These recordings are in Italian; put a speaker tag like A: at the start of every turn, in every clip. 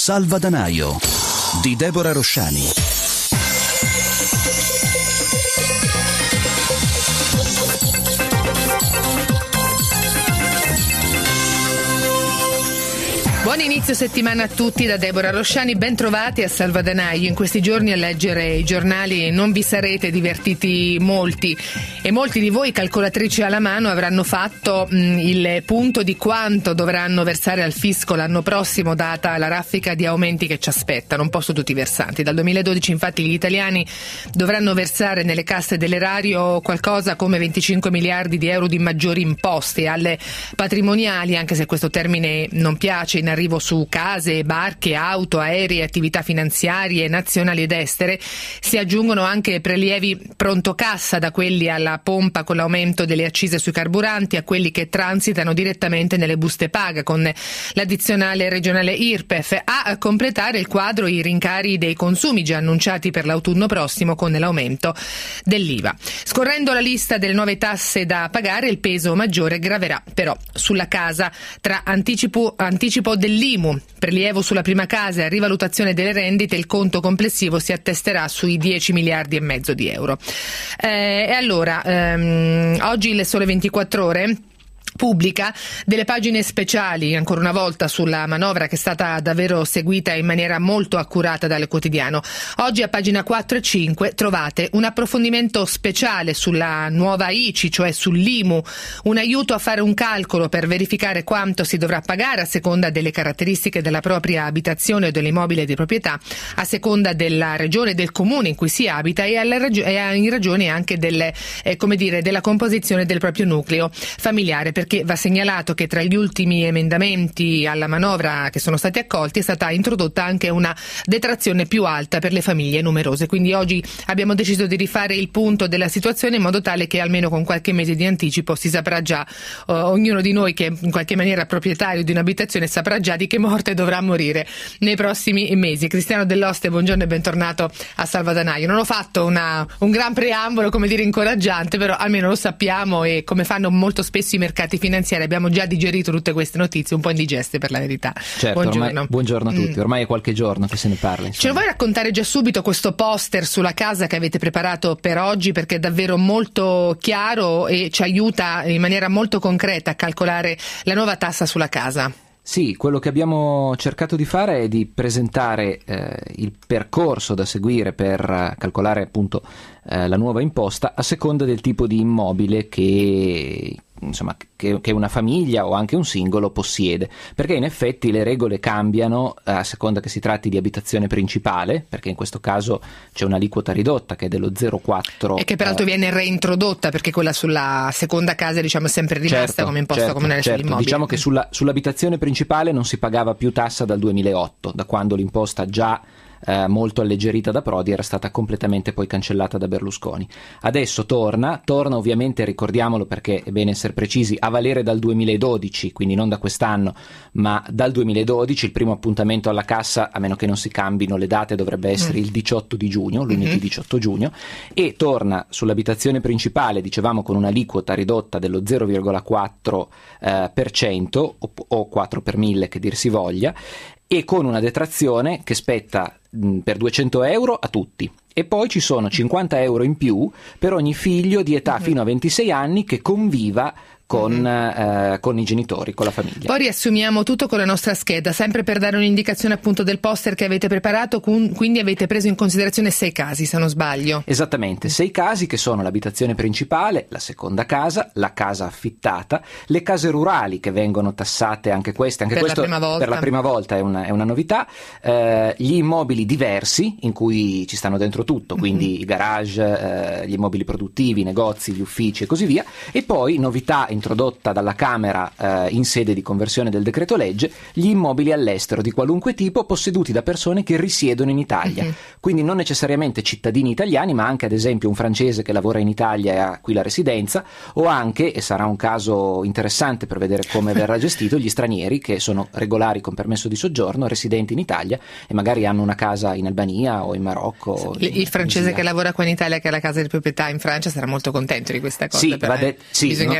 A: Salvadanaio di Deborah Rosciani.
B: Buon inizio settimana a tutti da Deborah Rosciani, ben trovati a Salvadanaio. In questi giorni a leggere i giornali non vi sarete divertiti molti e molti di voi, calcolatrici alla mano, avranno fatto il punto di quanto dovranno versare al fisco l'anno prossimo, data la raffica di aumenti che ci aspettano, un po' su tutti i versanti. Dal 2012 infatti gli italiani dovranno versare nelle casse dell'erario qualcosa come 25 miliardi di euro di maggiori imposte alle patrimoniali, anche se questo termine non piace, in arrivo su case, barche, auto, aerei, attività finanziarie nazionali ed estere. Si aggiungono anche prelievi pronto cassa, da quelli alla pompa con l'aumento delle accise sui carburanti a quelli che transitano direttamente nelle buste paga con l'addizionale regionale IRPEF, a completare il quadro i rincari dei consumi già annunciati per l'autunno prossimo con l'aumento dell'IVA. Scorrendo la lista delle nuove tasse da pagare, il peso maggiore graverà però sulla casa, tra anticipo dell'IMU, prelievo sulla prima casa e rivalutazione delle rendite. Il conto complessivo si attesterà sui 10 miliardi e mezzo di euro. E allora, oggi il Sole 24 Ore pubblica delle pagine speciali ancora una volta sulla manovra, che è stata davvero seguita in maniera molto accurata dal quotidiano. Oggi a pagina 4 e 5 trovate un approfondimento speciale sulla nuova ICI, cioè sull'IMU, un aiuto a fare un calcolo per verificare quanto si dovrà pagare a seconda delle caratteristiche della propria abitazione o dell'immobile di proprietà, a seconda della regione e del comune in cui si abita e in ragione anche della composizione del proprio nucleo familiare, perché va segnalato che tra gli ultimi emendamenti alla manovra che sono stati accolti è stata introdotta anche una detrazione più alta per le famiglie numerose. Quindi oggi abbiamo deciso di rifare il punto della situazione in modo tale che almeno con qualche mese di anticipo si saprà già, ognuno di noi che in qualche maniera è proprietario di un'abitazione saprà già di che morte dovrà morire nei prossimi mesi. Cristiano Dell'Oste, buongiorno e bentornato a Salvadanaio. Non ho fatto un gran preambolo, come dire, incoraggiante, però almeno lo sappiamo, e come fanno molto spesso i mercati finanziari abbiamo già digerito tutte queste notizie un po' indigeste, per la verità.
C: Certo, buongiorno. Buongiorno a tutti, ormai è qualche giorno che se ne parla, insomma.
B: Ce lo vuoi raccontare già subito questo poster sulla casa che avete preparato per oggi, perché è davvero molto chiaro e ci aiuta in maniera molto concreta a calcolare la nuova tassa sulla casa?
C: Sì, quello che abbiamo cercato di fare è di presentare il percorso da seguire per calcolare appunto la nuova imposta a seconda del tipo di immobile che una famiglia o anche un singolo possiede, perché in effetti le regole cambiano a seconda che si tratti di abitazione principale, perché in questo caso c'è un'aliquota ridotta che è dello 0,4
B: e che peraltro viene reintrodotta, perché quella sulla seconda casa è sempre rimasta come imposta comunale sull'immobile.
C: Diciamo che sull'abitazione principale non si pagava più tassa dal 2008, da quando l'imposta già molto alleggerita da Prodi era stata completamente poi cancellata da Berlusconi. Adesso torna ovviamente, ricordiamolo perché è bene essere precisi, a valere dal 2012, quindi non da quest'anno ma dal 2012. Il primo appuntamento alla cassa, a meno che non si cambino le date, dovrebbe essere il 18 di giugno, lunedì 18 giugno, e torna sull'abitazione principale, dicevamo, con un'aliquota ridotta dello 0,4% o 4 per 1000 che dir si voglia, e con una detrazione che spetta per 200 euro a tutti, e poi ci sono 50 euro in più per ogni figlio di età fino a 26 anni che conviva con i genitori, con la famiglia.
B: Poi riassumiamo tutto con la nostra scheda, sempre per dare un'indicazione appunto del poster che avete preparato. Quindi avete preso in considerazione 6 casi, se non sbaglio.
C: Esattamente, 6 casi che sono l'abitazione principale, la seconda casa, la casa affittata, le case rurali che vengono tassate anche questo per la prima volta è una novità, gli immobili diversi in cui ci stanno dentro tutto, quindi i garage, gli immobili produttivi, i negozi, gli uffici e così via, e poi novità introdotta dalla Camera in sede di conversione del decreto legge, gli immobili all'estero di qualunque tipo posseduti da persone che risiedono in Italia, quindi non necessariamente cittadini italiani, ma anche ad esempio un francese che lavora in Italia e ha qui la residenza, o anche, e sarà un caso interessante per vedere come verrà gestito, gli stranieri che sono regolari con permesso di soggiorno, residenti in Italia e magari hanno una casa in Albania o in Marocco.
B: Il francese che lavora qua in Italia, che ha la casa di proprietà in Francia, sarà molto contento di questa cosa.
C: Sì, bisognerà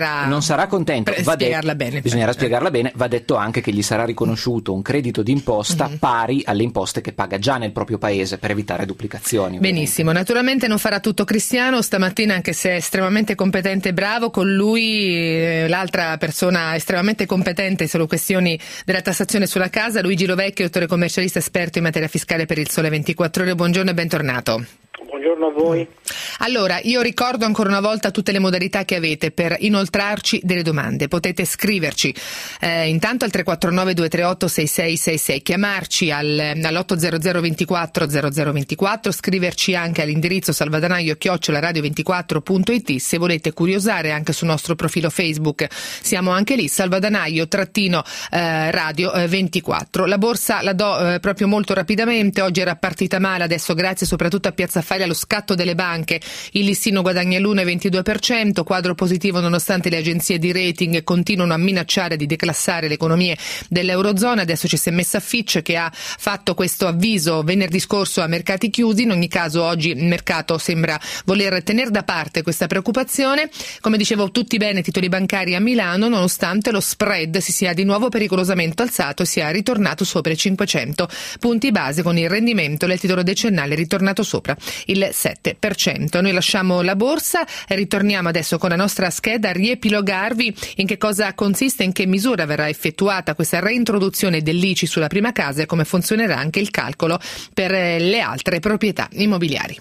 C: sarà contento. Bisognerà spiegarla bene. Va detto anche che gli sarà riconosciuto un credito d'imposta pari alle imposte che paga già nel proprio paese per evitare duplicazioni.
B: Benissimo, naturalmente non farà tutto Cristiano stamattina, anche se è estremamente competente e bravo. Con lui l'altra persona estremamente competente sulle questioni della tassazione sulla casa, Luigi Lovecchio, dottore commercialista esperto in materia fiscale per il Sole 24 Ore. Buongiorno e bentornato.
D: Buongiorno a voi.
B: Allora, io ricordo ancora una volta tutte le modalità che avete per inoltrarci delle domande. Potete scriverci intanto al 349 238 6666, chiamarci all'800 24 0024, scriverci anche all'indirizzo salvadanaio@radio24.it. Se volete curiosare anche sul nostro profilo Facebook, siamo anche lì, Salvadanaio-radio 24. La borsa la do proprio molto rapidamente. Oggi era partita male, adesso grazie soprattutto a Piazza Affari allo scatto delle banche il listino guadagna l'1,22%, quadro positivo nonostante le agenzie di rating continuano a minacciare di declassare le economie dell'Eurozona. Adesso ci si è messa Fitch, che ha fatto questo avviso venerdì scorso a mercati chiusi. In ogni caso oggi il mercato sembra voler tenere da parte questa preoccupazione. Come dicevo, tutti bene titoli bancari a Milano, nonostante lo spread si sia di nuovo pericolosamente alzato e sia ritornato sopra i 500 punti base, con il rendimento del titolo decennale ritornato sopra il 7%. Noi lasciamo la borsa e ritorniamo adesso con la nostra scheda a riepilogarvi in che cosa consiste, in che misura verrà effettuata questa reintroduzione dell'ICI sulla prima casa e come funzionerà anche il calcolo per le altre proprietà immobiliari.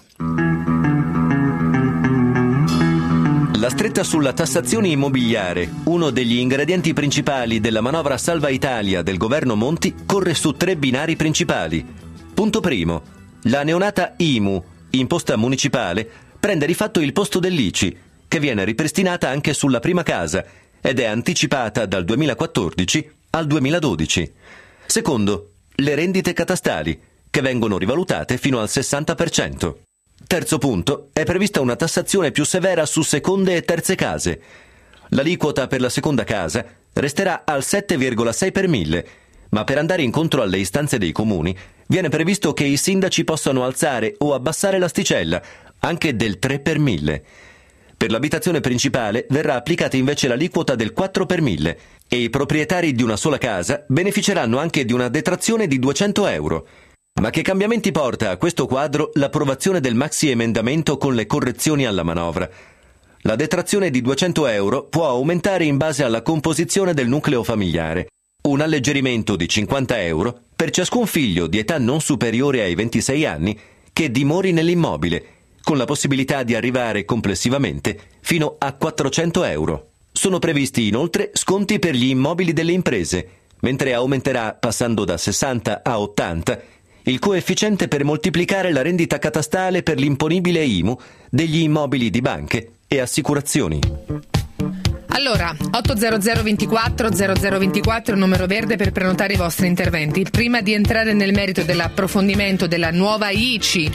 E: La stretta sulla tassazione immobiliare, uno degli ingredienti principali della manovra Salva Italia del governo Monti, corre su 3 binari principali. Punto primo: la neonata IMU, imposta municipale, prende di fatto il posto dell'ICI, che viene ripristinata anche sulla prima casa ed è anticipata dal 2014 al 2012. Secondo, le rendite catastali, che vengono rivalutate fino al 60%. Terzo punto, è prevista una tassazione più severa su seconde e terze case. L'aliquota per la seconda casa resterà al 7,6 per 1000, ma per andare incontro alle istanze dei comuni viene previsto che i sindaci possano alzare o abbassare l'asticella, anche del 3 per 1000. Per l'abitazione principale verrà applicata invece l'aliquota del 4 per 1000 e i proprietari di una sola casa beneficeranno anche di una detrazione di 200 euro. Ma che cambiamenti porta a questo quadro l'approvazione del maxi emendamento con le correzioni alla manovra? La detrazione di 200 euro può aumentare in base alla composizione del nucleo familiare. Un alleggerimento di 50 euro per ciascun figlio di età non superiore ai 26 anni che dimori nell'immobile, con la possibilità di arrivare complessivamente fino a 400 euro. Sono previsti inoltre sconti per gli immobili delle imprese, mentre aumenterà, passando da 60 a 80, il coefficiente per moltiplicare la rendita catastale per l'imponibile IMU degli immobili di banche e assicurazioni.
B: Allora, 800 24 0024, il numero verde per prenotare i vostri interventi. Prima di entrare nel merito dell'approfondimento della nuova ICI,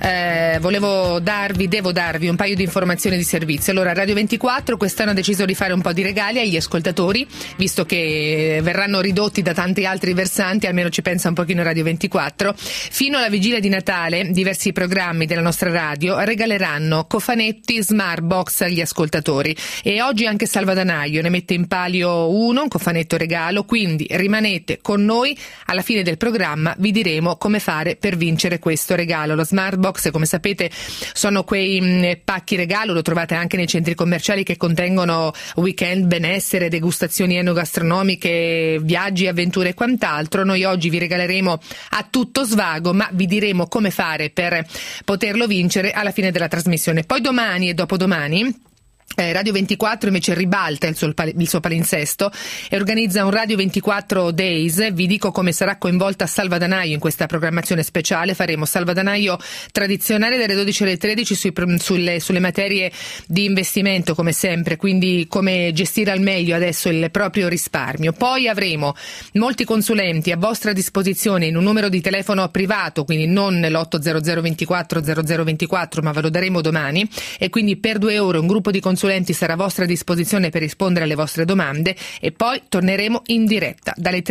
B: devo darvi un paio di informazioni di servizio. Allora, Radio 24 quest'anno ha deciso di fare un po' di regali agli ascoltatori, visto che verranno ridotti da tanti altri versanti, almeno ci pensa un pochino Radio 24. Fino alla vigilia di Natale, diversi programmi della nostra radio regaleranno cofanetti Smart Box agli ascoltatori, e oggi anche Salvadanaio ne mette in palio uno, un cofanetto regalo, quindi rimanete con noi. Alla fine del programma vi diremo come fare per vincere questo regalo. Lo Smart Box, come sapete, sono quei pacchi regalo, lo trovate anche nei centri commerciali, che contengono weekend, benessere, degustazioni enogastronomiche, viaggi, avventure e quant'altro. Noi oggi vi regaleremo a tutto svago, ma vi diremo come fare per poterlo vincere alla fine della trasmissione. Poi domani e dopodomani Radio 24 invece ribalta il suo palinsesto e organizza un Radio 24 Days. Vi dico come sarà coinvolta Salvadanaio in questa programmazione speciale. Faremo Salvadanaio tradizionale dalle 12 alle 13 sulle materie di investimento, come sempre, quindi come gestire al meglio adesso il proprio risparmio. Poi avremo molti consulenti a vostra disposizione in un numero di telefono privato, quindi non l'800 24 0024, ma ve lo daremo domani, e quindi per 2 euro un gruppo di consulenti consulenti sarà a vostra disposizione per rispondere alle vostre domande e poi torneremo in diretta dalle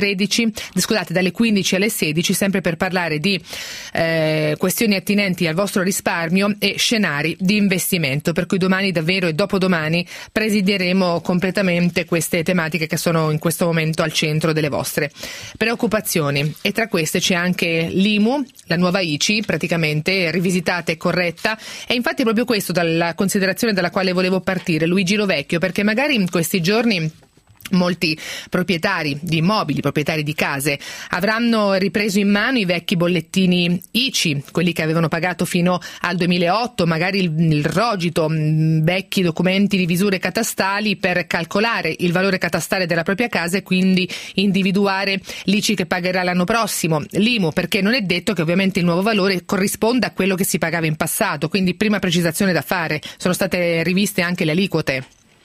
B: 15 alle 16, sempre per parlare di questioni attinenti al vostro risparmio e scenari di investimento, per cui domani davvero e dopodomani presideremo completamente queste tematiche che sono in questo momento al centro delle vostre preoccupazioni. E tra queste c'è anche l'IMU, la nuova ICI, praticamente rivisitata e corretta. E infatti proprio questo dalla considerazione dalla quale volevo partire, Luigi Lovecchio, perché magari in questi giorni molti proprietari di immobili, proprietari di case, avranno ripreso in mano i vecchi bollettini ICI, quelli che avevano pagato fino al 2008, magari il rogito, vecchi documenti di visure catastali per calcolare il valore catastale della propria casa e quindi individuare l'ICI che pagherà l'anno prossimo, l'IMU, perché non è detto che ovviamente il nuovo valore corrisponda a quello che si pagava in passato, quindi prima precisazione da fare. Sono state riviste anche le aliquote.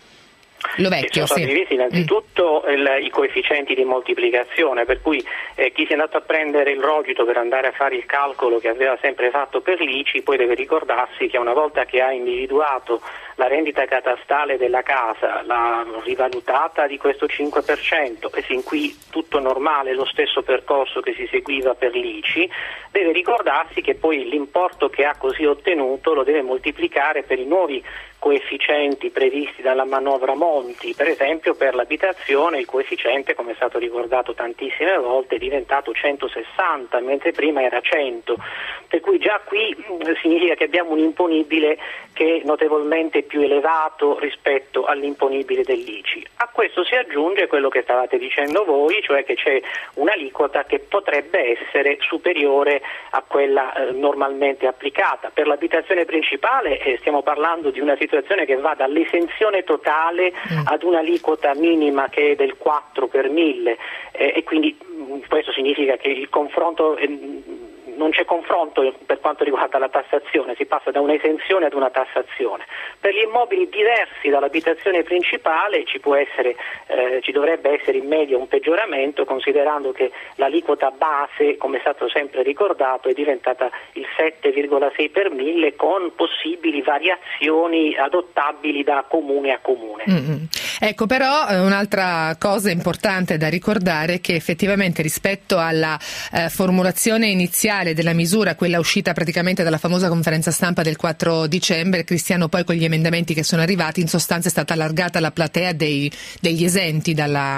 D: Sono stati rivisti innanzitutto i coefficienti di moltiplicazione, per cui chi si è andato a prendere il rogito per andare a fare il calcolo che aveva sempre fatto per l'ICI poi deve ricordarsi che una volta che ha individuato la rendita catastale della casa, l'ha rivalutata di questo 5% e sin qui tutto normale, lo stesso percorso che si seguiva per l'ICI, deve ricordarsi che poi l'importo che ha così ottenuto lo deve moltiplicare per i nuovi coefficienti previsti dalla manovra Monti. Per esempio per l'abitazione il coefficiente, come è stato ricordato tantissime volte, è diventato 160 mentre prima era 100, per cui già qui significa che abbiamo un imponibile che è notevolmente più elevato rispetto all'imponibile dell'ICI. A questo si aggiunge quello che stavate dicendo voi, cioè che c'è un'aliquota che potrebbe essere superiore a quella normalmente applicata. Per l'abitazione principale stiamo parlando di una situazione che va dall'esenzione totale ad un'aliquota minima che è del 4 per 1000 e quindi questo significa che il confronto non c'è confronto per quanto riguarda la tassazione, si passa da un'esenzione ad una tassazione. Per gli immobili diversi dall'abitazione principale ci dovrebbe essere in media un peggioramento, considerando che l'aliquota base, come è stato sempre ricordato, è diventata il 7,6 per 1000 con possibili variazioni adottabili da comune a comune.
B: Ecco, però un'altra cosa importante da ricordare è che effettivamente rispetto alla formulazione iniziale della misura, quella uscita praticamente dalla famosa conferenza stampa del 4 dicembre, Cristiano, poi con gli emendamenti che sono arrivati, in sostanza è stata allargata la platea degli esenti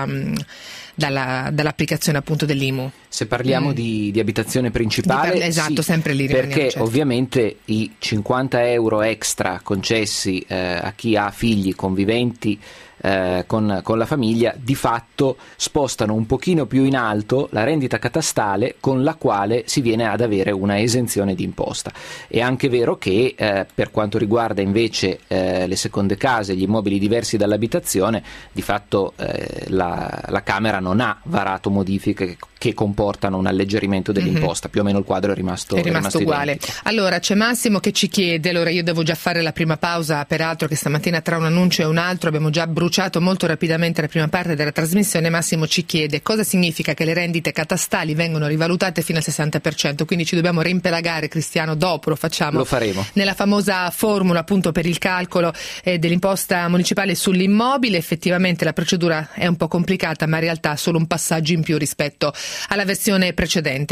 B: dall'applicazione appunto dell'IMU.
C: Se parliamo di abitazione principale,
B: esatto, sì, sempre lì
C: perché
B: certo.
C: Ovviamente i 50 euro extra concessi a chi ha figli conviventi con la famiglia di fatto spostano un pochino più in alto la rendita catastale con la quale si viene ad avere una esenzione di imposta. È anche vero che per quanto riguarda invece le seconde case, gli immobili diversi dall'abitazione, di fatto la Camera non ha varato modifiche che comportano un alleggerimento dell'imposta, più o meno il quadro è rimasto
B: uguale.
C: Identico.
B: Allora c'è Massimo che ci chiede, allora io devo già fare la prima pausa, peraltro che stamattina tra un annuncio e un altro abbiamo già bruciato molto rapidamente la prima parte della trasmissione. Massimo ci chiede cosa significa che le rendite catastali vengono rivalutate fino al 60%, quindi ci dobbiamo reimpelagare, Cristiano, dopo lo faremo nella famosa formula appunto per il calcolo dell'imposta municipale sull'immobile. Effettivamente la procedura è un po' complicata, ma in realtà ha solo un passaggio in più rispetto alla versione precedente.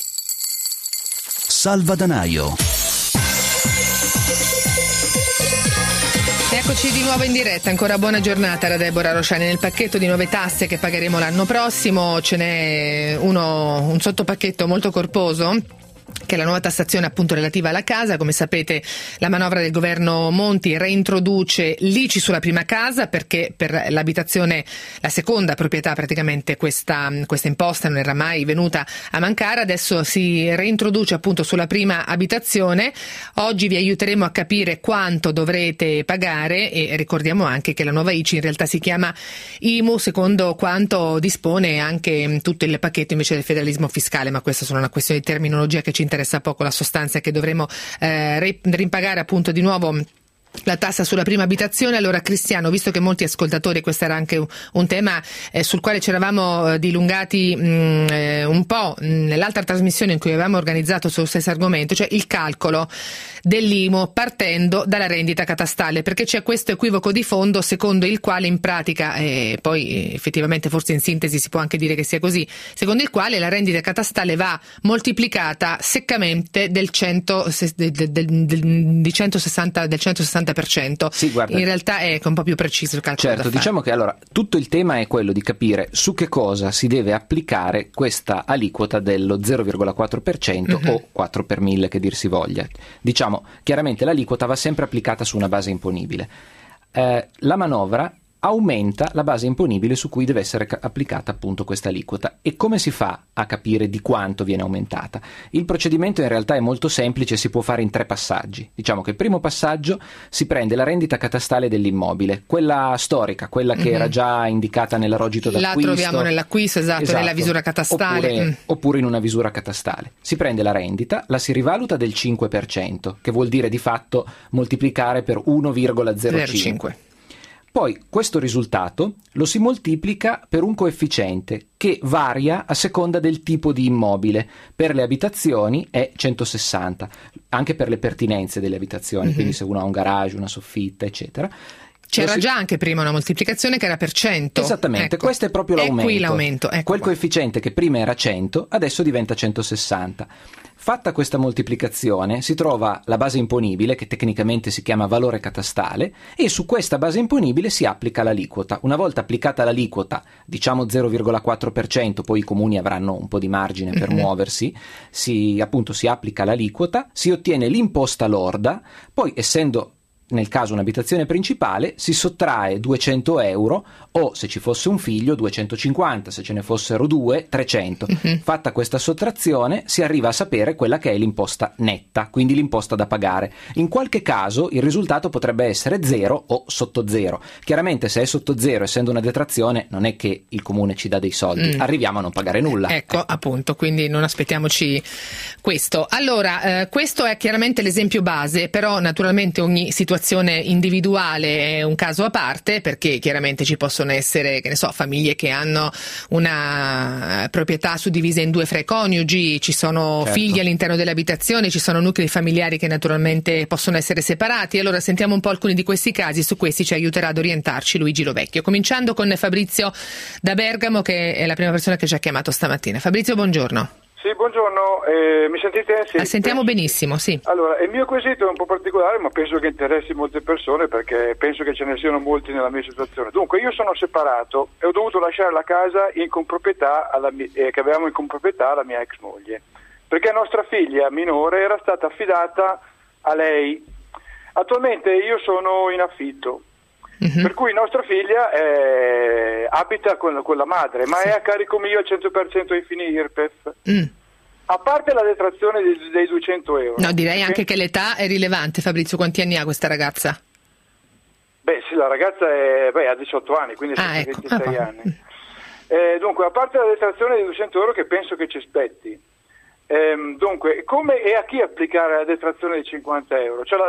A: Salvadanaio.
B: Eccoci di nuovo in diretta, ancora buona giornata da Deborah Rosciani. Nel pacchetto di nuove tasse che pagheremo l'anno prossimo ce n'è un sottopacchetto molto corposo, che è la nuova tassazione appunto relativa alla casa. Come sapete la manovra del governo Monti reintroduce l'ICI sulla prima casa, perché per l'abitazione, la seconda proprietà praticamente questa imposta non era mai venuta a mancare. Adesso si reintroduce appunto sulla prima abitazione. Oggi vi aiuteremo a capire quanto dovrete pagare e ricordiamo anche che la nuova ICI in realtà si chiama IMU secondo quanto dispone anche tutto il pacchetto invece del federalismo fiscale, ma questa è solo una questione di terminologia che ci interessa poco. La sostanza è che dovremo rimpagare appunto di nuovo La tassa sulla prima abitazione. Allora Cristiano, visto che molti ascoltatori, questo era anche un tema sul quale ci eravamo dilungati un po' nell'altra trasmissione in cui avevamo organizzato sullo stesso argomento, cioè il calcolo dell'IMU partendo dalla rendita catastale, perché c'è questo equivoco di fondo secondo il quale in pratica, poi effettivamente forse in sintesi si può anche dire che sia così, secondo il quale la rendita catastale va moltiplicata seccamente del 160%.
C: Sì, guarda,
B: in realtà è un po' più preciso il calcolo.
C: Certo, diciamo che allora tutto il tema è quello di capire su che cosa si deve applicare questa aliquota dello 0,4% o 4 per 1000 che dir si voglia. Diciamo, chiaramente l'aliquota va sempre applicata su una base imponibile. La manovra aumenta la base imponibile su cui deve essere applicata appunto questa aliquota. E come si fa a capire di quanto viene aumentata? Il procedimento in realtà è molto semplice, si può fare in 3 passaggi. Diciamo che il primo passaggio si prende la rendita catastale dell'immobile, quella storica, quella che era già indicata nel rogito d'acquisto.
B: La troviamo nell'acquisto, esatto, nella visura catastale.
C: Oppure in una visura catastale. Si prende la rendita, la si rivaluta del 5%, che vuol dire di fatto moltiplicare per 1,05. Poi questo risultato lo si moltiplica per un coefficiente che varia a seconda del tipo di immobile. Per le abitazioni è 160, anche per le pertinenze delle abitazioni, quindi se uno ha un garage, una soffitta, eccetera.
B: C'era già anche prima una moltiplicazione che era per 100.
C: Esattamente, ecco. Questo è proprio l'aumento.
B: È qui l'aumento. Ecco
C: quel coefficiente che prima era 100, adesso diventa 160. Fatta questa moltiplicazione si trova la base imponibile, che tecnicamente si chiama valore catastale, e su questa base imponibile si applica l'aliquota. Una volta applicata l'aliquota, diciamo 0,4%, poi i comuni avranno un po' di margine per muoversi, si applica l'aliquota, si ottiene l'imposta lorda, poi essendo nel caso un'abitazione principale si sottrae 200 euro o, se ci fosse un figlio, 250, se ce ne fossero 2, 300. Fatta questa sottrazione si arriva a sapere quella che è l'imposta netta, quindi l'imposta da pagare. In qualche caso il risultato potrebbe essere 0 o sotto 0. Chiaramente se è sotto 0, essendo una detrazione, non è che il comune ci dà dei soldi, arriviamo a non pagare nulla.
B: Ecco, appunto, quindi non aspettiamoci questo. Allora, questo è chiaramente l'esempio base, però naturalmente ogni situazione individuale è un caso a parte, perché chiaramente ci possono essere, che ne so, famiglie che hanno una proprietà suddivisa in 2 fra i coniugi, ci sono figli all'interno delle abitazioni, ci sono nuclei familiari che naturalmente possono essere separati. Allora sentiamo un po' alcuni di questi casi, su questi ci aiuterà ad orientarci Luigi Lovecchio, cominciando con Fabrizio da Bergamo, che è la prima persona che ci ha chiamato stamattina. Fabrizio, buongiorno.
F: Sì, buongiorno, mi sentite? Sì,
B: sentiamo benissimo, sì.
F: Allora, il mio quesito è un po' particolare, ma penso che interessi molte persone, perché penso che ce ne siano molti nella mia situazione. Dunque, io sono separato e ho dovuto lasciare la casa in comproprietà che avevamo in comproprietà alla mia ex moglie, perché nostra figlia minore era stata affidata a lei. Attualmente io sono in affitto. Per cui nostra figlia abita con la madre, ma è a carico mio al 100% ai fini IRPEF. A parte la detrazione dei 200 euro.
B: No, direi anche che l'età è rilevante. Fabrizio, quanti anni ha questa ragazza?
F: Beh, sì, la ragazza ha 18 anni, quindi ha 26 anni. Dunque, a parte la detrazione dei 200 euro che penso che ci spetti, dunque, come e a chi applicare la detrazione dei 50 euro? Cioè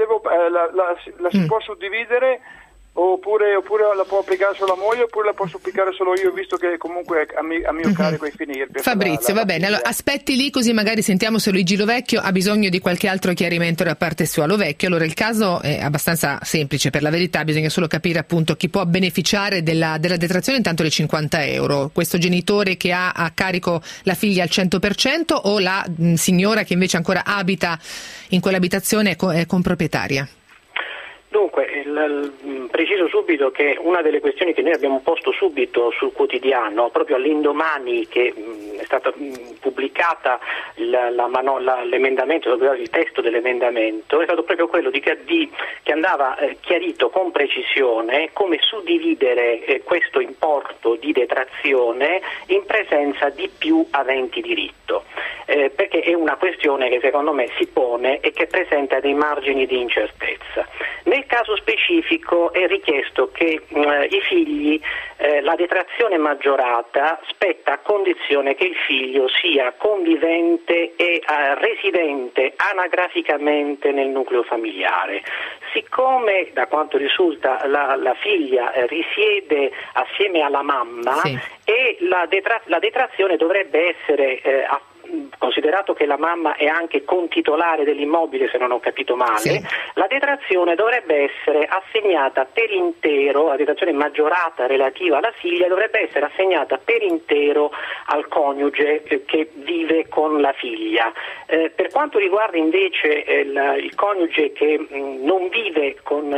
F: la si può suddividere? Oppure la può applicare solo la moglie, oppure la posso applicare solo io, visto che comunque a mio carico è finire.
B: Fabrizio, va bene, allora aspetti lì, così magari sentiamo se Luigi Lovecchio ha bisogno di qualche altro chiarimento da parte sua. Lovecchio, allora il caso è abbastanza semplice, per la verità bisogna solo capire appunto chi può beneficiare della detrazione intanto dei 50 euro, questo genitore che ha a carico la figlia al 100% o la signora che invece ancora abita in quell'abitazione è comproprietaria?
D: Dunque, preciso subito che una delle questioni che noi abbiamo posto subito sul quotidiano, proprio all'indomani che è stata pubblicata l'emendamento, il testo dell'emendamento, è stato proprio quello che andava chiarito con precisione come suddividere questo importo di detrazione in presenza di più aventi diritto. perché è una questione che secondo me si pone e che presenta dei margini di incertezza. Nel caso specifico è richiesto che i figli, la detrazione maggiorata spetta a condizione che il figlio sia convivente e residente anagraficamente nel nucleo familiare. Siccome, da quanto risulta, la figlia risiede assieme alla mamma, sì, e la detrazione dovrebbe essere considerato che la mamma è anche contitolare dell'immobile, se non ho capito male, sì, la detrazione dovrebbe essere assegnata per intero, la detrazione maggiorata relativa alla figlia dovrebbe essere assegnata per intero al coniuge che vive con la figlia. Per quanto riguarda invece il coniuge che non vive con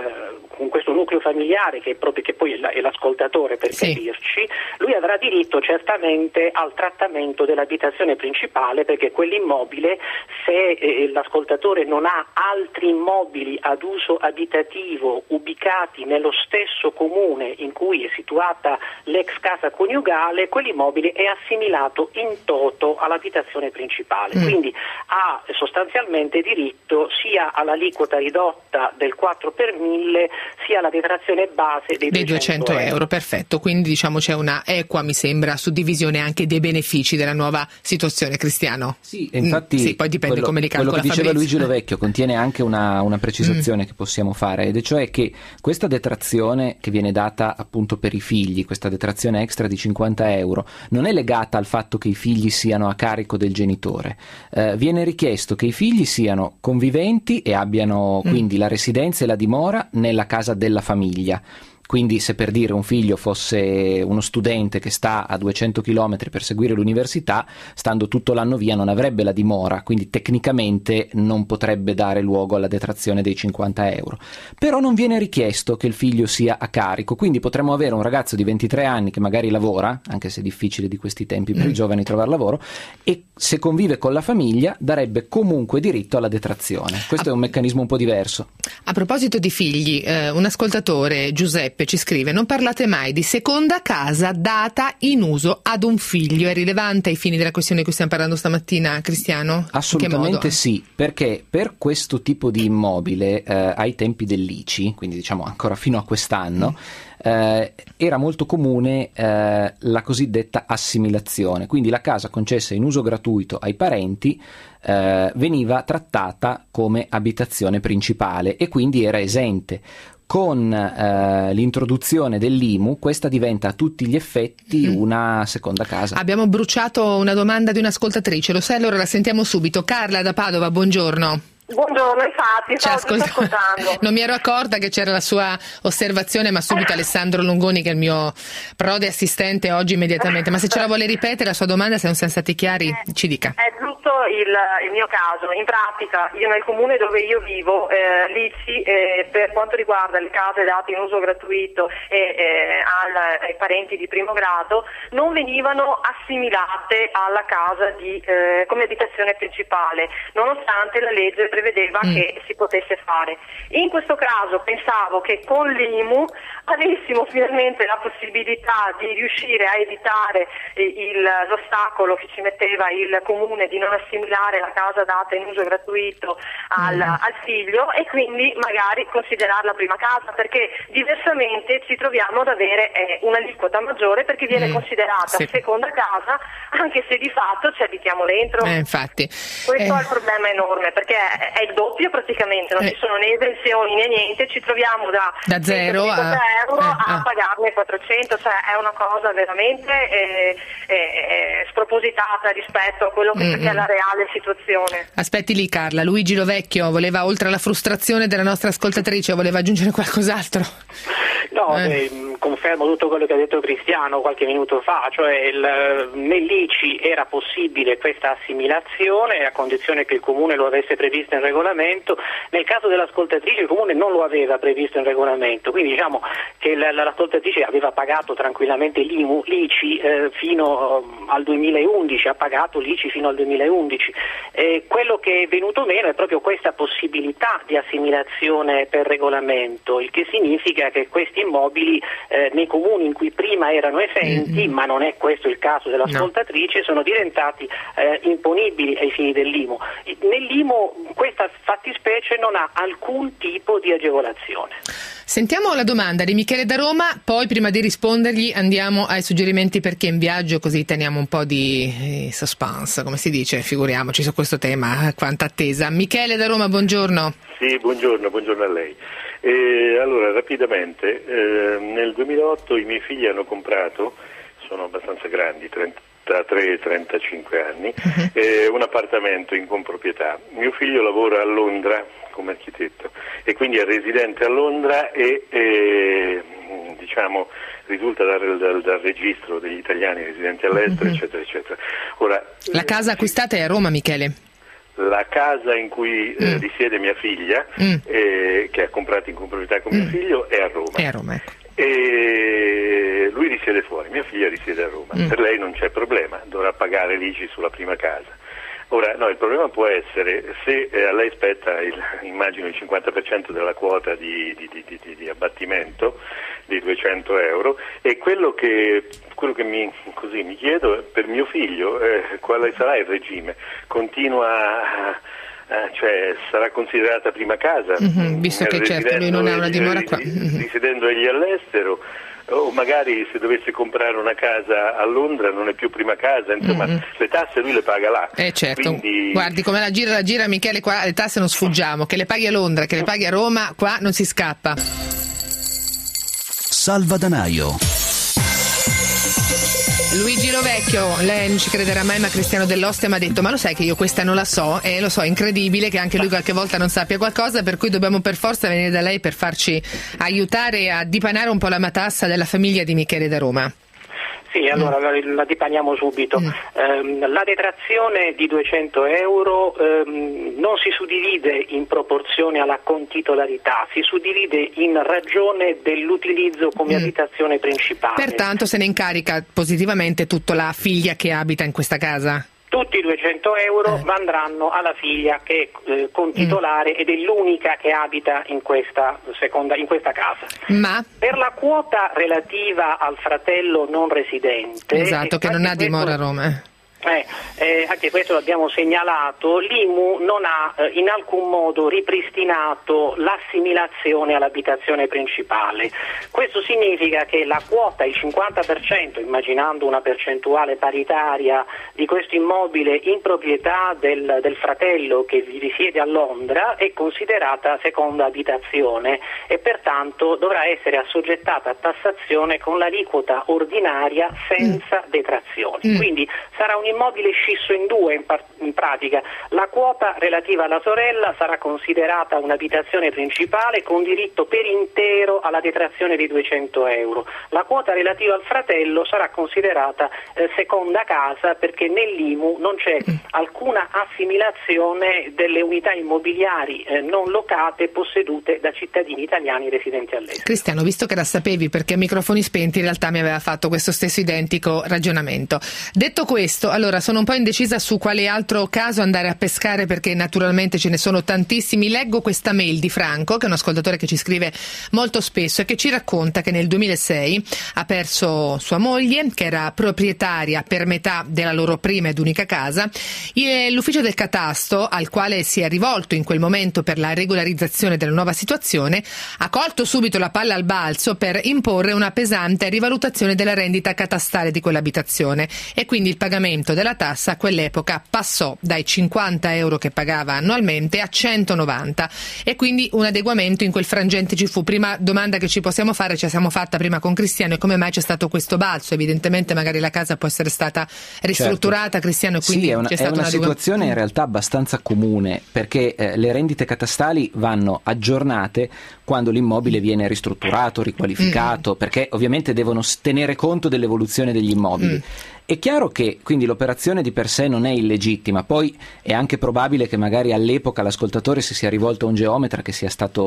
D: questo nucleo familiare, che poi è l'ascoltatore, per sì, capirci, lui avrà diritto certamente al trattamento dell'abitazione principale, perché quell'immobile, se l'ascoltatore non ha altri immobili ad uso abitativo ubicati nello stesso comune in cui è situata l'ex casa coniugale, quell'immobile è assimilato in toto all'abitazione principale. Quindi ha sostanzialmente diritto sia all'aliquota ridotta del 4 per 1000 sia alla detrazione base dei 200 euro.
B: Perfetto, quindi diciamo c'è una equa, mi sembra, suddivisione anche dei benefici della nuova situazione, Cristiano.
C: Sì, infatti
B: sì, poi dipende come li calcola
C: quello che diceva
B: Fabrizio.
C: Luigi Lovecchio contiene anche una precisazione che possiamo fare, ed è cioè che questa detrazione che viene data appunto per i figli, questa detrazione extra di 50 euro, non è legata al fatto che i figli siano a carico del genitore. Viene richiesto che i figli siano conviventi e abbiano quindi la residenza e la dimora nella casa della famiglia. Quindi se, per dire, un figlio fosse uno studente che sta a 200 km per seguire l'università, stando tutto l'anno via non avrebbe la dimora, quindi tecnicamente non potrebbe dare luogo alla detrazione dei 50 euro. Però non viene richiesto che il figlio sia a carico, quindi potremmo avere un ragazzo di 23 anni che magari lavora, anche se è difficile di questi tempi per i giovani trovare lavoro, e se convive con la famiglia darebbe comunque diritto alla detrazione. Questo è un meccanismo un po' diverso.
B: A proposito di figli, un ascoltatore, Giuseppe, ci scrive: non parlate mai di seconda casa data in uso ad un figlio. È rilevante ai fini della questione di cui stiamo parlando stamattina, Cristiano?
C: Assolutamente sì, perché per questo tipo di immobile ai tempi dell'ICI, quindi diciamo ancora fino a quest'anno, era molto comune la cosiddetta assimilazione, quindi la casa concessa in uso gratuito ai parenti veniva trattata come abitazione principale e quindi era esente. Con l'introduzione dell'IMU questa diventa a tutti gli effetti una seconda casa.
B: Abbiamo bruciato una domanda di un'ascoltatrice, lo sai, allora la sentiamo subito. Carla da Padova, buongiorno.
G: Buongiorno, infatti, stavo ascoltando.
B: Non mi ero accorta che c'era la sua osservazione, ma subito Alessandro Longoni, che è il mio prode assistente, oggi immediatamente. Ma se ce la vuole ripetere la sua domanda, se non siamo stati chiari, ci dica.
G: È giusto il mio caso. In pratica, io nel comune dove io vivo, l'ICI, per quanto riguarda le case date in uso gratuito ai parenti di primo grado, non venivano assimilate alla casa come abitazione principale, nonostante la legge prevedeva che si potesse fare. In questo caso pensavo che con l'IMU avessimo finalmente la possibilità di riuscire a evitare l'ostacolo che ci metteva il comune di non assimilare la casa data in uso gratuito al figlio, e quindi magari considerarla prima casa, perché diversamente ci troviamo ad avere un'aliquota maggiore perché viene considerata seconda casa, anche se di fatto ci abitiamo dentro.
B: Infatti.
G: Questo è il problema enorme, perché è il doppio praticamente, non ci sono né esenzioni né niente, ci troviamo da
B: 0
G: euro a pagarne 400, cioè è una cosa veramente spropositata rispetto a quello che è la reale situazione.
B: Aspetti lì, Carla. Luigi Lovecchio voleva, oltre alla frustrazione della nostra ascoltatrice, voleva aggiungere qualcos'altro?
D: No, confermo tutto quello che ha detto Cristiano qualche minuto fa, cioè nell'ICI era possibile questa assimilazione a condizione che il comune lo avesse previsto in regolamento. Nel caso dell'ascoltatrice il comune non lo aveva previsto in regolamento, quindi diciamo che l'ascoltatrice aveva pagato tranquillamente l'ICI fino al 2011, ha pagato l'ICI fino al 2011. Quello che è venuto meno è proprio questa possibilità di assimilazione per regolamento, il che significa che questi immobili nei comuni in cui prima erano esenti, ma non è questo il caso dell'ascoltatrice, sono diventati imponibili ai fini dell'IMU. Nell'IMU questa fattispecie non ha alcun tipo di agevolazione.
B: Sentiamo la domanda di Michele da Roma, poi prima di rispondergli andiamo ai suggerimenti per chi è in viaggio, così teniamo un po' di suspense, come si dice, figuriamoci su questo tema, quanta attesa. Michele da Roma, buongiorno.
H: Sì, buongiorno a lei. Allora, rapidamente, nel 2008 i miei figli hanno comprato, sono abbastanza grandi, 33-35 anni, un appartamento in comproprietà. Mio figlio lavora a Londra come architetto e quindi è residente a Londra e risulta dal registro degli italiani residenti all'estero, eccetera, eccetera. Ora,
B: la casa acquistata è a Roma, Michele?
H: La casa in cui risiede mia figlia, che ha comprato in comproprietà con mio figlio, è a Roma.
B: È a Roma, ecco.
H: E lui risiede fuori, mia figlia risiede a Roma. Per lei non c'è problema, dovrà pagare l'ICI sulla prima casa. Ora, no, il problema può essere se a lei spetta immagino il 50% della quota di abbattimento di 200 euro, e quello che mi chiedo per mio figlio quale sarà il regime. Continua cioè sarà considerata prima casa,
B: visto che certo lui non ha una dimora qua,
H: risedendo egli all'estero, o magari se dovesse comprare una casa a Londra non è più prima casa, insomma le tasse lui le paga là.
B: Certo.
H: Quindi...
B: Guardi come la gira Michele, qua le tasse non sfuggiamo, che le paghi a Londra, che le paghi a Roma, qua non si scappa.
A: Salvadanaio.
B: Luigi Lovecchio, lei non ci crederà mai, ma Cristiano Dell'Ostia mi ha detto: ma lo sai che io questa non la so? E lo so, è incredibile che anche lui qualche volta non sappia qualcosa, per cui dobbiamo per forza venire da lei per farci aiutare a dipanare un po' la matassa della famiglia di Michele da Roma.
D: Sì, allora la dipaniamo subito. La detrazione di 200 euro non si suddivide in proporzione alla contitolarità, si suddivide in ragione dell'utilizzo come abitazione principale.
B: Pertanto se ne incarica positivamente tutta la figlia che abita in questa casa?
D: Tutti i 200 euro andranno alla figlia che è contitolare ed è l'unica che abita in questa casa.
B: Ma
D: per la quota relativa al fratello non residente,
B: esatto, che non ha dimora a Roma.
D: Anche questo l'abbiamo segnalato, l'IMU non ha in alcun modo ripristinato l'assimilazione all'abitazione principale. Questo significa che la quota, il 50%, immaginando una percentuale paritaria di questo immobile in proprietà del fratello che risiede a Londra, è considerata seconda abitazione e pertanto dovrà essere assoggettata a tassazione con l'aliquota ordinaria senza detrazioni. Quindi sarà un immobile scisso in due in pratica. La quota relativa alla sorella sarà considerata un'abitazione principale con diritto per intero alla detrazione di 200 euro. La quota relativa al fratello sarà considerata seconda casa, perché nell'IMU non c'è alcuna assimilazione delle unità immobiliari non locate possedute da cittadini italiani residenti all'estero.
B: Cristiano, visto che la sapevi, perché a microfoni spenti in realtà mi aveva fatto questo stesso identico ragionamento. Detto questo, allora sono un po' indecisa su quale altro caso andare a pescare, perché naturalmente ce ne sono tantissimi. Leggo questa mail di Franco, che è un ascoltatore che ci scrive molto spesso e che ci racconta che nel 2006 ha perso sua moglie, che era proprietaria per metà della loro prima ed unica casa. L'ufficio del catasto, al quale si è rivolto in quel momento per la regolarizzazione della nuova situazione, ha colto subito la palla al balzo per imporre una pesante rivalutazione della rendita catastale di quell'abitazione, e quindi il pagamento della tassa a quell'epoca passò dai 50 euro che pagava annualmente a 190, e quindi un adeguamento in quel frangente ci fu. Prima domanda che ci possiamo fare, ce la siamo fatta prima con Cristiano, e come mai c'è stato questo balzo? Evidentemente magari la casa può essere stata ristrutturata, certo. Cristiano, e quindi
C: sì, è una situazione in realtà abbastanza comune, perché le rendite catastali vanno aggiornate quando l'immobile viene ristrutturato, riqualificato, perché ovviamente devono tenere conto dell'evoluzione degli immobili. È chiaro che quindi l'operazione di per sé non è illegittima, poi è anche probabile che magari all'epoca l'ascoltatore si sia rivolto a un geometra che sia stato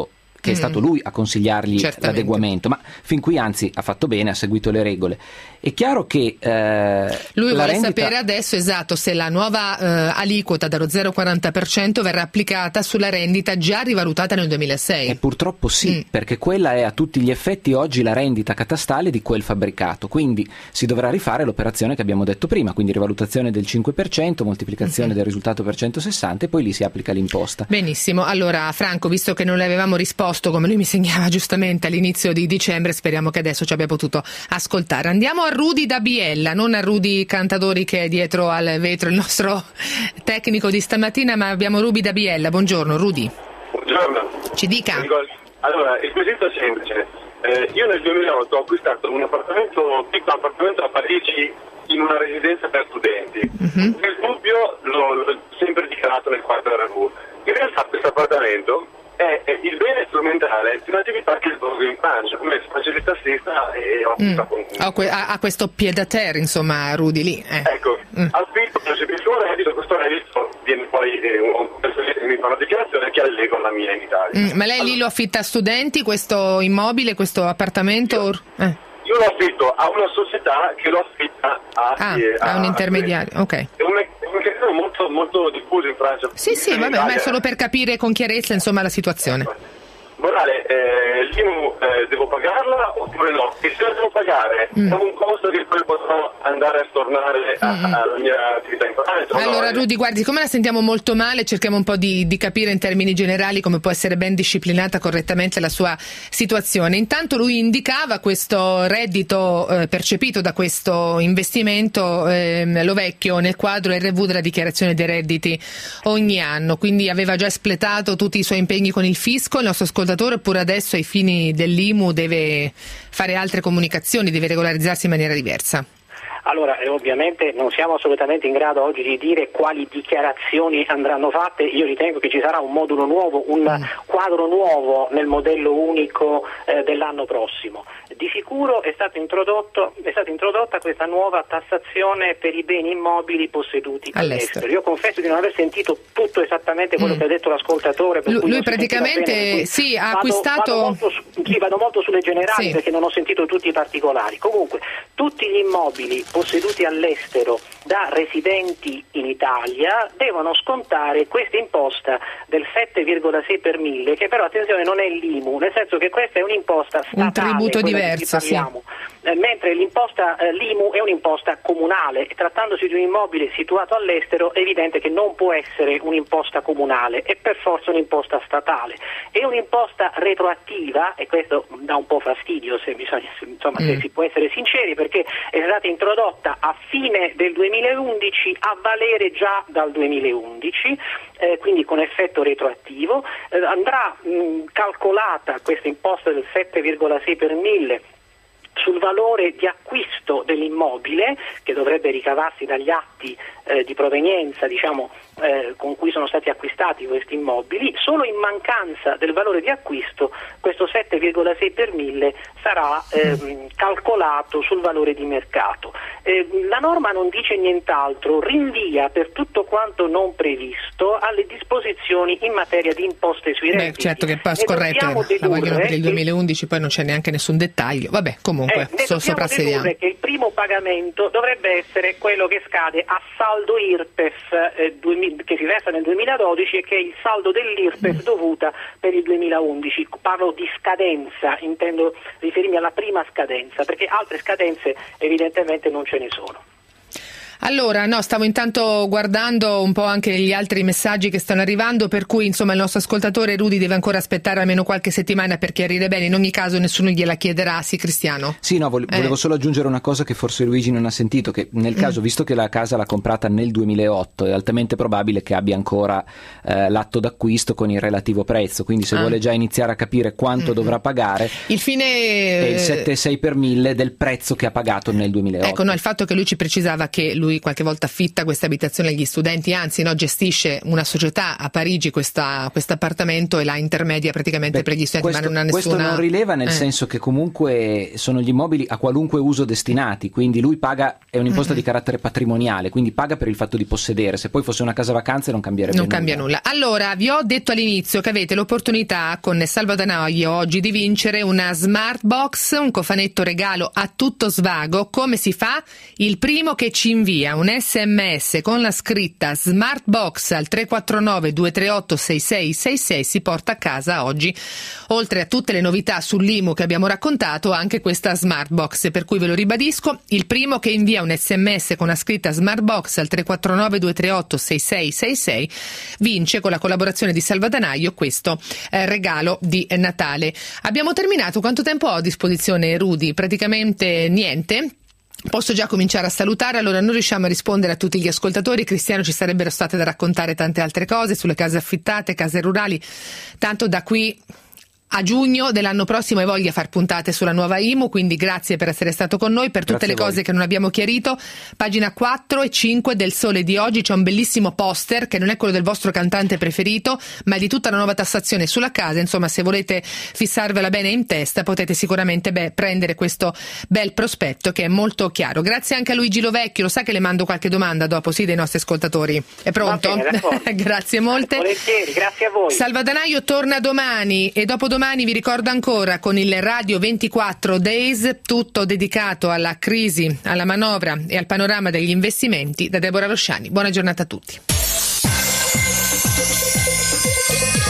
C: che è stato lui a consigliargli l'adeguamento, ma fin qui anzi ha fatto bene, ha seguito le regole. È chiaro che
B: lui vuole sapere adesso se la nuova aliquota dello 0,40% verrà applicata sulla rendita già rivalutata nel 2006.
C: E purtroppo sì, perché quella è a tutti gli effetti oggi la rendita catastale di quel fabbricato, quindi si dovrà rifare l'operazione che abbiamo detto prima, quindi rivalutazione del 5%, moltiplicazione del risultato per 160 e poi lì si applica l'imposta.
B: Benissimo, allora Franco, visto che non le avevamo risposto come lui mi segnava giustamente all'inizio di dicembre, speriamo che adesso ci abbia potuto ascoltare. Andiamo a Rudy da Biella, non a Rudy Cantadori che è dietro al vetro, il nostro tecnico di stamattina, ma abbiamo Rudy da Biella. Buongiorno Rudy.
I: Buongiorno.
B: Ci dica.
I: Allora, il quesito è semplice. Io nel 2008 ho acquistato un piccolo appartamento a Parigi in una residenza per studenti. Nel dubbio l'ho sempre dichiarato nel quadro RV. In realtà questo appartamento è il bene strumentale di un'attività che svolgo in Francia, come specialista stessa e
B: ha questo pied à terre, insomma, Rudy lì.
I: Ecco, affitto, percepisco un reddito, questo reddito viene poi mi fa una dichiarazione che allego alla mia in Italia.
B: Ma lei lì lo affitta a studenti, questo immobile, questo appartamento?
I: Io lo affitto a una società che lo affitta
B: a un intermediario, ok.
I: È un meccanismo molto, molto diffuso in Francia.
B: Sì, vabbè, ma è solo per capire con chiarezza, insomma, la situazione.
I: Morale, l'IMU devo pagarla oppure no? E se la devo pagare è un costo che poi potrò andare a stornare alla mia attività in Francia?
B: Allora Rudy, guardi, siccome la sentiamo molto male, cerchiamo un po' di capire in termini generali come può essere ben disciplinata correttamente la sua situazione. Intanto lui indicava questo reddito percepito da questo investimento lo vecchio nel quadro RV della dichiarazione dei redditi ogni anno, quindi aveva già espletato tutti i suoi impegni con il fisco, il nostro ascoltatore, oppure adesso ai fini dell'IMU deve fare altre comunicazioni, deve regolarizzarsi in maniera diversa?
D: Allora, ovviamente non siamo assolutamente in grado oggi di dire quali dichiarazioni andranno fatte. Io ritengo che ci sarà un modulo nuovo, un quadro nuovo nel modello unico dell'anno prossimo. Di sicuro è stata introdotta questa nuova tassazione per i beni immobili posseduti all'estero. Io confesso di non aver sentito tutto esattamente quello che ha detto l'ascoltatore. Per cui
B: lui praticamente ha acquistato...
D: Vado molto sulle generali perché non ho sentito tutti i particolari. Comunque, tutti gli immobili posseduti all'estero da residenti in Italia devono scontare questa imposta del 7,6 per mille, che però, attenzione, non è l'IMU, nel senso che questa è un'imposta statale,
B: un tributo diverso,
D: mentre l'imposta l'IMU è un'imposta comunale, e trattandosi di un immobile situato all'estero è evidente che non può essere un'imposta comunale, è per forza un'imposta statale. È un'imposta retroattiva, e questo dà un po' fastidio se si può essere sinceri, perché è stata introdotta a fine del 2011 a valere già dal 2011, quindi con effetto retroattivo. Andrà calcolata questa imposta del 7,6 per mille sul valore di acquisto dell'immobile, che dovrebbe ricavarsi dagli atti di provenienza, con cui sono stati acquistati questi immobili. Solo in mancanza del valore di acquisto questo 7,6 per mille sarà calcolato sul valore di mercato. La norma non dice nient'altro, rinvia per tutto quanto non previsto alle disposizioni in materia di imposte sui redditi.
B: Certo che poi scorretto la vogliono per il 2011, poi non c'è neanche nessun dettaglio. Vabbè, comunque soprassediamo.
D: Che il primo pagamento dovrebbe essere quello che scade a saldo IRPEF che si versa nel 2012 e che è il saldo dell'IRPEF dovuta per il 2011. Parlo di scadenza, intendo riferirmi alla prima scadenza, perché altre scadenze evidentemente non ce ne sono.
B: Allora, stavo intanto guardando un po' anche gli altri messaggi che stanno arrivando, per cui insomma il nostro ascoltatore Rudy deve ancora aspettare almeno qualche settimana per chiarire bene. In ogni caso nessuno gliela chiederà, sì, Cristiano?
C: Sì, volevo solo aggiungere una cosa che forse Luigi non ha sentito, che nel caso, visto che la casa l'ha comprata nel 2008, è altamente probabile che abbia ancora l'atto d'acquisto con il relativo prezzo, quindi se vuole già iniziare a capire quanto dovrà pagare,
B: il fine
C: è il 7,6 per mille del prezzo che ha pagato nel 2008.
B: Ecco, il fatto che lui ci precisava che lui lui qualche volta affitta questa abitazione agli studenti, anzi gestisce una società a Parigi questo appartamento e la intermedia praticamente per gli studenti, ma non ha nessuna...
C: Questo non rileva nel senso che comunque sono gli immobili a qualunque uso destinati, quindi lui paga, è un'imposta di carattere patrimoniale, quindi paga per il fatto di possedere. Se poi fosse una casa vacanze non cambierebbe nulla.
B: Cambia nulla. Allora, vi ho detto all'inizio che avete l'opportunità con Salvadanaio oggi di vincere una Smart Box, un cofanetto regalo a tutto svago. Come si fa? Il primo che ci invia un SMS con la scritta Smart Box al 349 238 6666 si porta a casa oggi, oltre a tutte le novità sull'IMU che abbiamo raccontato, anche questa Smart Box, per cui ve lo ribadisco, il primo che invia un SMS con la scritta Smart Box al 349 238 6666 vince, con la collaborazione di Salvadanaio, questo regalo di Natale. Abbiamo terminato. Quanto tempo ho a disposizione, Rudy? Praticamente niente. Posso già cominciare a salutare. Allora, non riusciamo a rispondere a tutti gli ascoltatori. Cristiano, ci sarebbero state da raccontare tante altre cose sulle case affittate, case rurali, tanto da qui a giugno dell'anno prossimo hai voglia far puntate sulla nuova IMU, quindi grazie per essere stato con noi. Per tutte le cose che non abbiamo chiarito, pagina 4 e 5 del Sole di oggi c'è un bellissimo poster che non è quello del vostro cantante preferito, ma è di tutta la nuova tassazione sulla casa. Insomma, se volete fissarvela bene in testa potete sicuramente prendere questo bel prospetto che è molto chiaro. Grazie anche a Luigi Lovecchio. Lo sa che le mando qualche domanda dopo, sì, dei nostri ascoltatori. È pronto?
D: Bene,
B: grazie molte.
D: Volentieri, grazie a voi.
B: Salvadanaio torna domani e dopodomani vi ricordo ancora con il Radio 24 Days, tutto dedicato alla crisi, alla manovra e al panorama degli investimenti, da Deborah Rosciani. Buona giornata a tutti.